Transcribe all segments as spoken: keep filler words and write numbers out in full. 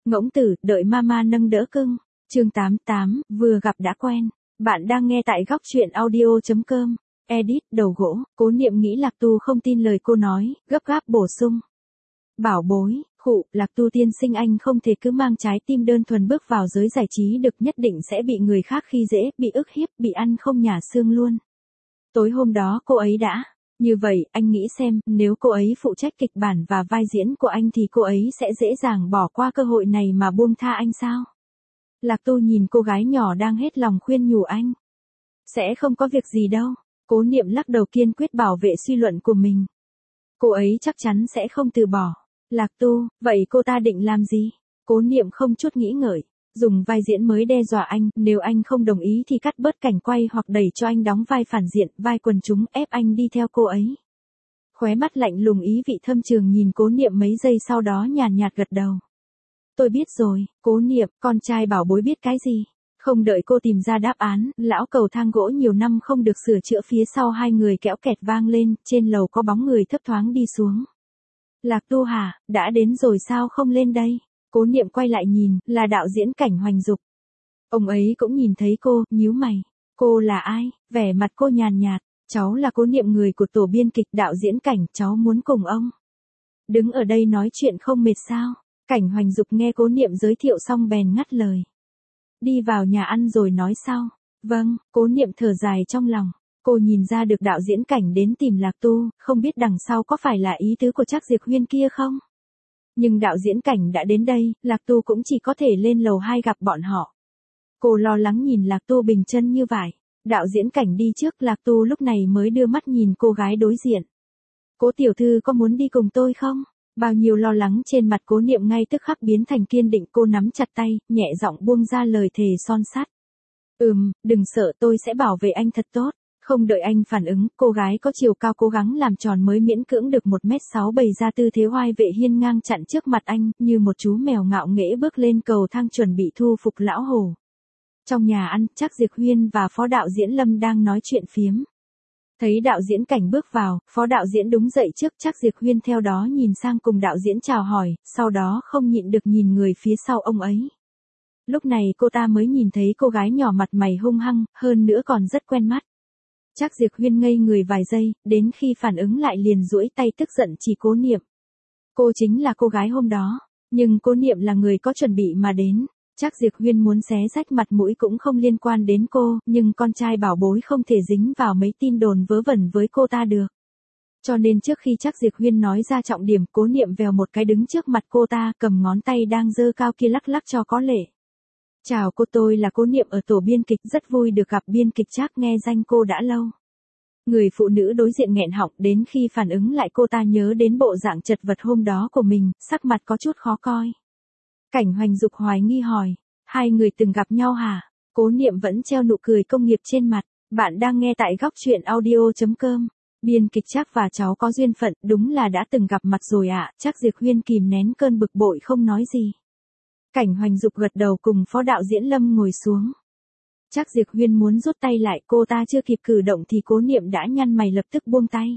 Ngỗng tử, đợi mama nâng đỡ cưng. Chương tám mươi tám, vừa gặp đã quen. Bạn đang nghe tại góc truyện audio chấm com. Edit, đầu gỗ. Cố Niệm nghĩ Lạc Tu không tin lời cô nói, gấp gáp bổ sung. Bảo bối, khụ, Lạc Tu tiên sinh anh không thể cứ mang trái tim đơn thuần bước vào giới giải trí được, nhất định sẽ bị người khác khi dễ, bị ức hiếp, bị ăn không nhả xương luôn. Tối hôm đó cô ấy đã. Như vậy, anh nghĩ xem, nếu cô ấy phụ trách kịch bản và vai diễn của anh thì cô ấy sẽ dễ dàng bỏ qua cơ hội này mà buông tha anh sao? Lạc Tu nhìn cô gái nhỏ đang hết lòng khuyên nhủ anh. Sẽ không có việc gì đâu. Cố Niệm lắc đầu kiên quyết bảo vệ suy luận của mình. Cô ấy chắc chắn sẽ không từ bỏ. Lạc Tu, vậy cô ta định làm gì? Cố Niệm không chút nghĩ ngợi. Dùng vai diễn mới đe dọa anh, nếu anh không đồng ý thì cắt bớt cảnh quay hoặc đẩy cho anh đóng vai phản diện, vai quần chúng, ép anh đi theo cô ấy. Khóe mắt lạnh lùng ý vị thâm trường nhìn Cố Niệm mấy giây sau đó nhàn nhạt gật đầu. Tôi biết rồi, Cố Niệm, con trai bảo bối biết cái gì? Không đợi cô tìm ra đáp án, lão cầu thang gỗ nhiều năm không được sửa chữa phía sau hai người kéo kẹt vang lên, trên lầu có bóng người thấp thoáng đi xuống. Lạc Tu hả, đã đến rồi sao không lên đây? Cố Niệm quay lại nhìn, là đạo diễn Cảnh Hoành Dục. Ông ấy cũng nhìn thấy cô, nhíu mày. Cô là ai? Vẻ mặt cô nhàn nhạt. Cháu là Cố Niệm, người của tổ biên kịch đạo diễn Cảnh, cháu muốn cùng ông. Đứng ở đây nói chuyện không mệt sao? Cảnh Hoành Dục nghe Cố Niệm giới thiệu xong bèn ngắt lời. Đi vào nhà ăn rồi nói sau. Vâng, Cố Niệm thở dài trong lòng. Cô nhìn ra được đạo diễn Cảnh đến tìm Lạc Tu, không biết đằng sau có phải là ý tứ của Trác Diệp Huyên kia không? Nhưng đạo diễn Cảnh đã đến đây, Lạc Tu cũng chỉ có thể lên lầu hai gặp bọn họ. Cô lo lắng nhìn Lạc Tu bình chân như vậy. Đạo diễn Cảnh đi trước, Lạc Tu lúc này mới đưa mắt nhìn cô gái đối diện. Cố tiểu thư có muốn đi cùng tôi không? Bao nhiêu lo lắng trên mặt Cố Niệm ngay tức khắc biến thành kiên định, cô nắm chặt tay, nhẹ giọng buông ra lời thề son sắt. Ừm, đừng sợ, tôi sẽ bảo vệ anh thật tốt. Không đợi anh phản ứng, cô gái có chiều cao cố gắng làm tròn mới miễn cưỡng được một mét sáu bày ra tư thế oai vệ hiên ngang chặn trước mặt anh, như một chú mèo ngạo nghễ bước lên cầu thang chuẩn bị thu phục lão hổ. Trong nhà ăn, Trác Diệp Huyên và phó đạo diễn Lâm đang nói chuyện phiếm. Thấy đạo diễn Cảnh bước vào, phó đạo diễn đúng dậy trước, Trác Diệp Huyên theo đó nhìn sang cùng đạo diễn chào hỏi, sau đó không nhịn được nhìn người phía sau ông ấy. Lúc này cô ta mới nhìn thấy cô gái nhỏ mặt mày hung hăng, hơn nữa còn rất quen mắt. Trác Diệp Huyên ngây người vài giây, đến khi phản ứng lại liền duỗi tay tức giận chỉ Cố Niệm. Cô chính là cô gái hôm đó, nhưng Cố Niệm là người có chuẩn bị mà đến. Trác Diệp Huyên muốn xé rách mặt mũi cũng không liên quan đến cô, nhưng con trai bảo bối không thể dính vào mấy tin đồn vớ vẩn với cô ta được. Cho nên trước khi Trác Diệp Huyên nói ra trọng điểm, Cố Niệm vèo một cái đứng trước mặt cô ta, cầm ngón tay đang giơ cao kia lắc lắc cho có lệ. Chào cô, tôi là Cố Niệm ở tổ biên kịch, rất vui được gặp biên kịch Trác, nghe danh cô đã lâu. Người phụ nữ đối diện nghẹn họng, đến khi phản ứng lại cô ta nhớ đến bộ dạng chật vật hôm đó của mình, sắc mặt có chút khó coi. Cảnh Hoành Dục hoài nghi hỏi, hai người từng gặp nhau hả? Cố Niệm vẫn treo nụ cười công nghiệp trên mặt. Bạn đang nghe tại góc truyện audio chấm com. Biên kịch Trác và cháu có duyên phận, đúng là đã từng gặp mặt rồi ạ. À. Trác Diệp Huyên kìm nén cơn bực bội không nói gì. Cảnh Hoành Dục gật đầu cùng phó đạo diễn Lâm ngồi xuống. Trác Diệp Huyên muốn rút tay lại, cô ta chưa kịp cử động thì Cố Niệm đã nhăn mày lập tức buông tay.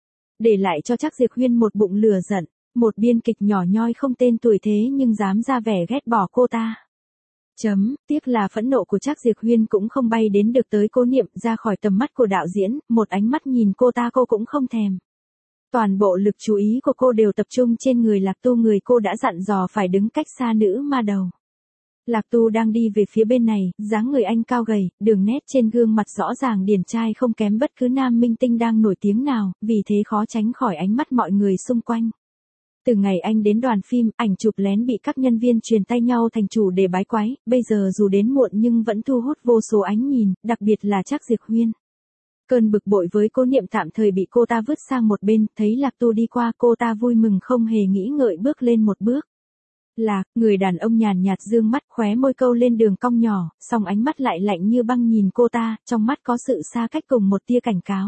Để lại cho Trác Diệp Huyên một bụng lửa giận, một biên kịch nhỏ nhoi không tên tuổi thế nhưng dám ra vẻ ghét bỏ cô ta. Chấm, tiếc là phẫn nộ của Trác Diệp Huyên cũng không bay đến được tới Cố Niệm, ra khỏi tầm mắt của đạo diễn, một ánh mắt nhìn cô ta cô cũng không thèm. Toàn bộ lực chú ý của cô đều tập trung trên người Lạc Tu, người cô đã dặn dò phải đứng cách xa nữ ma đầu. Lạc Tu đang đi về phía bên này, dáng người anh cao gầy, đường nét trên gương mặt rõ ràng điển trai không kém bất cứ nam minh tinh đang nổi tiếng nào, vì thế khó tránh khỏi ánh mắt mọi người xung quanh. Từ ngày anh đến đoàn phim, ảnh chụp lén bị các nhân viên truyền tay nhau thành chủ đề bái quái, bây giờ dù đến muộn nhưng vẫn thu hút vô số ánh nhìn, đặc biệt là Trác Diệp Huyên. Cơn bực bội với Cố Niệm tạm thời bị cô ta vứt sang một bên, thấy Lạc Tu đi qua cô ta vui mừng không hề nghĩ ngợi bước lên một bước. Lạc, người đàn ông nhàn nhạt dương mắt, khóe môi câu lên đường cong nhỏ, song ánh mắt lại lạnh như băng nhìn cô ta, trong mắt có sự xa cách cùng một tia cảnh cáo.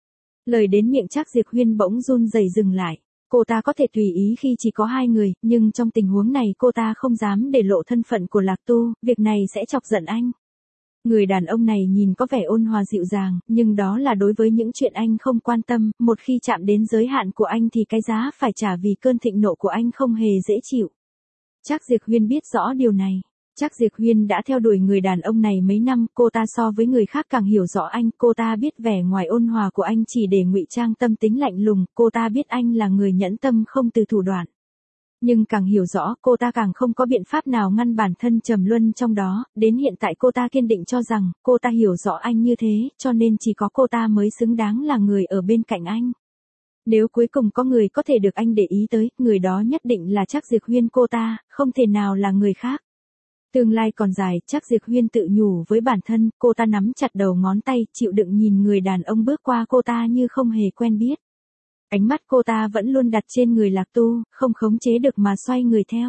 Lời đến miệng Trác Diệp Huyên bỗng run rẩy dừng lại. Cô ta có thể tùy ý khi chỉ có hai người, nhưng trong tình huống này cô ta không dám để lộ thân phận của Lạc Tu, việc này sẽ chọc giận anh. Người đàn ông này nhìn có vẻ ôn hòa dịu dàng, nhưng đó là đối với những chuyện anh không quan tâm, một khi chạm đến giới hạn của anh thì cái giá phải trả vì cơn thịnh nộ của anh không hề dễ chịu. Trác Diệp Huyên biết rõ điều này. Trác Diệp Huyên đã theo đuổi người đàn ông này mấy năm, cô ta so với người khác càng hiểu rõ anh, cô ta biết vẻ ngoài ôn hòa của anh chỉ để ngụy trang tâm tính lạnh lùng, cô ta biết anh là người nhẫn tâm không từ thủ đoạn. Nhưng càng hiểu rõ, cô ta càng không có biện pháp nào ngăn bản thân trầm luân trong đó, đến hiện tại cô ta kiên định cho rằng, cô ta hiểu rõ anh như thế, cho nên chỉ có cô ta mới xứng đáng là người ở bên cạnh anh. Nếu cuối cùng có người có thể được anh để ý tới, người đó nhất định là Trác Diệp Huyên cô ta, không thể nào là người khác. Tương lai còn dài, Trác Diệp Huyên tự nhủ với bản thân, cô ta nắm chặt đầu ngón tay, chịu đựng nhìn người đàn ông bước qua cô ta như không hề quen biết. Ánh mắt cô ta vẫn luôn đặt trên người Lạc Tu, không khống chế được mà xoay người theo.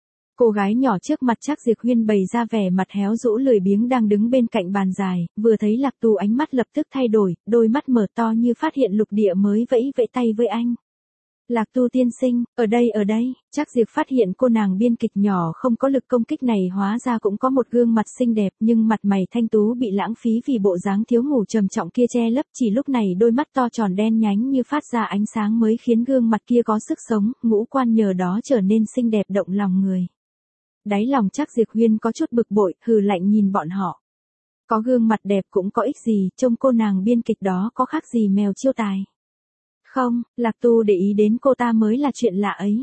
Cô gái nhỏ trước mặt Trác Diệp Huyên bày ra vẻ mặt héo rũ lười biếng đang đứng bên cạnh bàn dài, vừa thấy Lạc Tu ánh mắt lập tức thay đổi, đôi mắt mở to như phát hiện lục địa mới vẫy vẫy tay với anh. Lạc Tu tiên sinh, ở đây ở đây, Trác Diệp phát hiện cô nàng biên kịch nhỏ không có lực công kích này hóa ra cũng có một gương mặt xinh đẹp nhưng mặt mày thanh tú bị lãng phí vì bộ dáng thiếu ngủ trầm trọng kia che lấp, chỉ lúc này đôi mắt to tròn đen nhánh như phát ra ánh sáng mới khiến gương mặt kia có sức sống, ngũ quan nhờ đó trở nên xinh đẹp động lòng người. Đáy lòng Trác Diệp Huyên có chút bực bội, hừ lạnh nhìn bọn họ. Có gương mặt đẹp cũng có ích gì, trông cô nàng biên kịch đó có khác gì mèo chiêu tài. Không, Lạc Tu để ý đến cô ta mới là chuyện lạ ấy.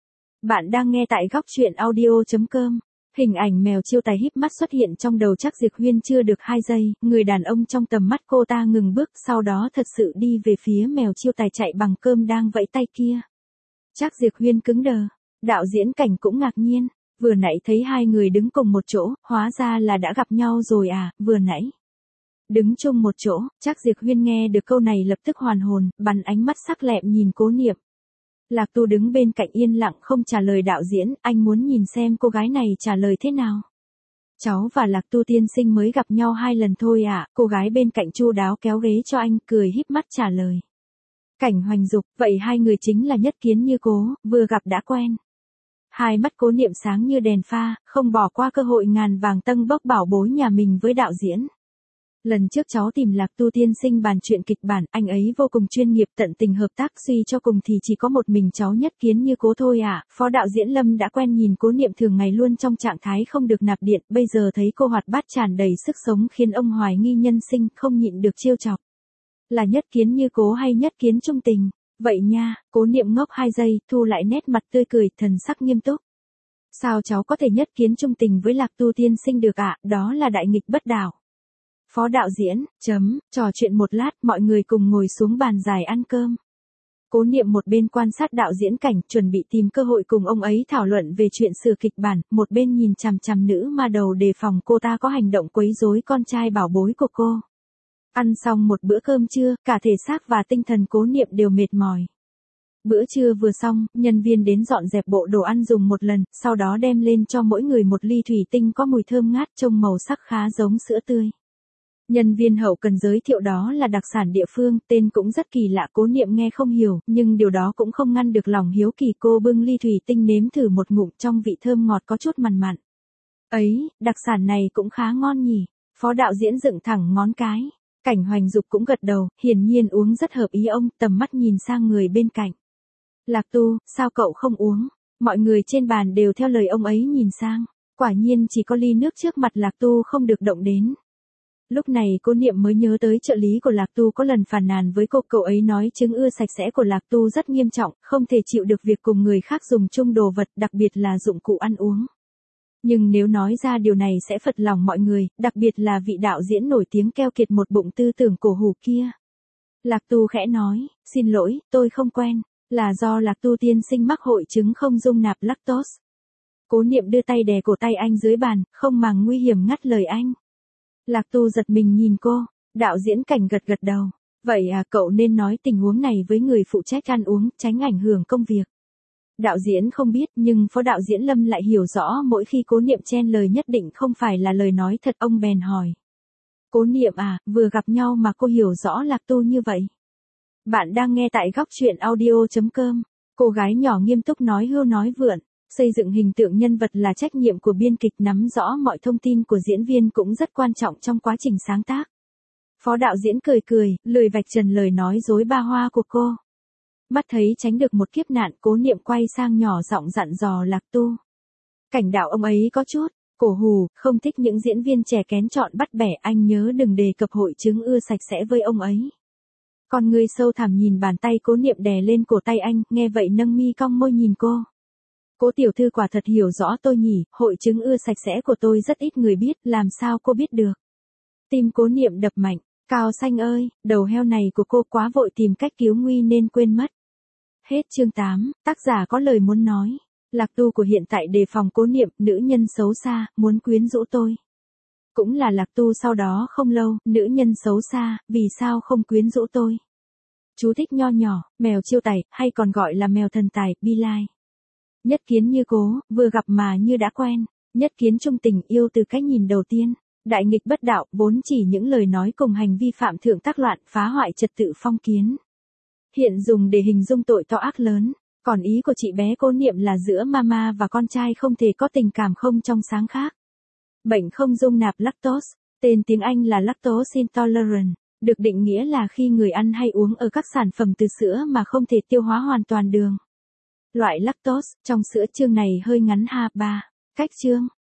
Bạn đang nghe tại góc truyện audio chấm com. Hình ảnh mèo chiêu tài híp mắt xuất hiện trong đầu Trác Diệp Huyên chưa được hai giây, người đàn ông trong tầm mắt cô ta ngừng bước, sau đó thật sự đi về phía mèo chiêu tài chạy bằng cơm đang vẫy tay kia. Trác Diệp Huyên cứng đờ, đạo diễn Cảnh cũng ngạc nhiên, vừa nãy thấy hai người đứng cùng một chỗ, hóa ra là đã gặp nhau rồi à, vừa nãy. Đứng chung một chỗ, Trác Diệp Huyên nghe được câu này lập tức hoàn hồn, bắn ánh mắt sắc lẹm nhìn Cố Niệm. Lạc Tu đứng bên cạnh yên lặng không trả lời đạo diễn, anh muốn nhìn xem cô gái này trả lời thế nào. Cháu và Lạc Tu tiên sinh mới gặp nhau hai lần thôi ạ, à, cô gái bên cạnh chu đáo kéo ghế cho anh, cười híp mắt trả lời. Cảnh Hoành dục, vậy hai người chính là nhất kiến như cố, vừa gặp đã quen. Hai mắt Cố Niệm sáng như đèn pha, không bỏ qua cơ hội ngàn vàng tâng bốc bảo bối nhà mình với đạo diễn. Lần trước cháu tìm Lạc Tu tiên sinh bàn chuyện kịch bản, anh ấy vô cùng chuyên nghiệp tận tình hợp tác, suy cho cùng thì chỉ có một mình cháu nhất kiến như cố thôi à. Phó đạo diễn Lâm đã quen nhìn Cố Niệm thường ngày luôn trong trạng thái không được nạp điện, bây giờ thấy cô hoạt bát tràn đầy sức sống khiến ông hoài nghi nhân sinh, không nhịn được trêu chọc. Là nhất kiến như cố hay nhất kiến trung tình? Vậy nha, Cố Niệm ngốc hai giây, thu lại nét mặt tươi cười, thần sắc nghiêm túc. Sao cháu có thể nhất kiến trung tình với Lạc Tu tiên sinh được ạ, à? Đó là đại nghịch bất đạo. Phó đạo diễn, chấm, trò chuyện một lát, mọi người cùng ngồi xuống bàn dài ăn cơm. Cố Niệm một bên quan sát đạo diễn Cảnh, chuẩn bị tìm cơ hội cùng ông ấy thảo luận về chuyện sửa kịch bản, một bên nhìn chằm chằm nữ ma đầu đề phòng cô ta có hành động quấy rối con trai bảo bối của cô. Ăn xong một bữa cơm trưa, cả thể xác và tinh thần Cố Niệm đều mệt mỏi. Bữa trưa vừa xong, nhân viên đến dọn dẹp bộ đồ ăn dùng một lần, sau đó đem lên cho mỗi người một ly thủy tinh có mùi thơm ngát trông màu sắc khá giống sữa tươi. Nhân viên hậu cần giới thiệu đó là đặc sản địa phương, tên cũng rất kỳ lạ, Cố Niệm nghe không hiểu, nhưng điều đó cũng không ngăn được lòng hiếu kỳ, cô bưng ly thủy tinh nếm thử một ngụm, trong vị thơm ngọt có chút mặn mặn. Ấy, đặc sản này cũng khá ngon nhỉ. Phó đạo diễn dựng thẳng ngón cái. Cảnh Hoành dục cũng gật đầu, hiển nhiên uống rất hợp ý ông, tầm mắt nhìn sang người bên cạnh. Lạc Tu, sao cậu không uống? Mọi người trên bàn đều theo lời ông ấy nhìn sang. Quả nhiên chỉ có ly nước trước mặt Lạc Tu không được động đến. Lúc này Cố Niệm mới nhớ tới trợ lý của Lạc Tu có lần phàn nàn với cô, cậu ấy nói chứng ưa sạch sẽ của Lạc Tu rất nghiêm trọng, không thể chịu được việc cùng người khác dùng chung đồ vật, đặc biệt là dụng cụ ăn uống. Nhưng nếu nói ra điều này sẽ phật lòng mọi người, đặc biệt là vị đạo diễn nổi tiếng keo kiệt một bụng tư tưởng cổ hủ kia. Lạc Tu khẽ nói, xin lỗi, tôi không quen, là do Lạc Tu tiên sinh mắc hội chứng không dung nạp lactose. Cố Niệm đưa tay đè cổ tay anh dưới bàn, không màng nguy hiểm ngắt lời anh. Lạc Tu giật mình nhìn cô, đạo diễn Cảnh gật gật đầu. Vậy à, cậu nên nói tình huống này với người phụ trách ăn uống, tránh ảnh hưởng công việc. Đạo diễn không biết, nhưng phó đạo diễn Lâm lại hiểu rõ mỗi khi Cố Niệm chen lời nhất định không phải là lời nói thật, ông bèn hỏi. Cố Niệm à, vừa gặp nhau mà cô hiểu rõ Lạc Tu như vậy. Bạn đang nghe tại góc truyện audio chấm com. Cô gái nhỏ nghiêm túc nói hưu nói vượn. Xây dựng hình tượng nhân vật là trách nhiệm của biên kịch, nắm rõ mọi thông tin của diễn viên cũng rất quan trọng trong quá trình sáng tác. Phó đạo diễn cười cười, lười vạch trần lời nói dối ba hoa của cô. Mắt thấy tránh được một kiếp nạn, Cố Niệm quay sang nhỏ giọng dặn dò Lạc Tu. Cảnh đạo ông ấy có chút cổ hù, không thích những diễn viên trẻ kén chọn bắt bẻ, anh nhớ đừng đề cập hội chứng ưa sạch sẽ với ông ấy. Con người sâu thẳm nhìn bàn tay Cố Niệm đè lên cổ tay anh, nghe vậy nâng mi cong môi nhìn cô. Cố tiểu thư quả thật hiểu rõ tôi nhỉ, hội chứng ưa sạch sẽ của tôi rất ít người biết, làm sao cô biết được. Tim Cố Niệm đập mạnh, Cao Xanh ơi, đầu heo này của cô quá vội tìm cách cứu nguy nên quên mất. Hết chương tám, tác giả có lời muốn nói. Lạc Tu của hiện tại đề phòng Cố Niệm, nữ nhân xấu xa, muốn quyến rũ tôi. Cũng là Lạc Tu sau đó không lâu, nữ nhân xấu xa, vì sao không quyến rũ tôi. Chú thích nho nhỏ, mèo chiêu tài, hay còn gọi là mèo thần tài, bi lai. Nhất kiến như cố, vừa gặp mà như đã quen. Nhất kiến trung tình yêu từ cách nhìn đầu tiên. Đại nghịch bất đạo, vốn chỉ những lời nói cùng hành vi phạm thượng tác loạn, phá hoại trật tự phong kiến. Hiện dùng để hình dung tội to ác lớn. Còn ý của chị bé Cố Niệm là giữa mama và con trai không thể có tình cảm không trong sáng khác. Bệnh không dung nạp lactose, tên tiếng Anh là lactose intolerant, được định nghĩa là khi người ăn hay uống ở các sản phẩm từ sữa mà không thể tiêu hóa hoàn toàn đường. Loại lactose trong sữa. Chương này hơi ngắn ha. ba. Cách chương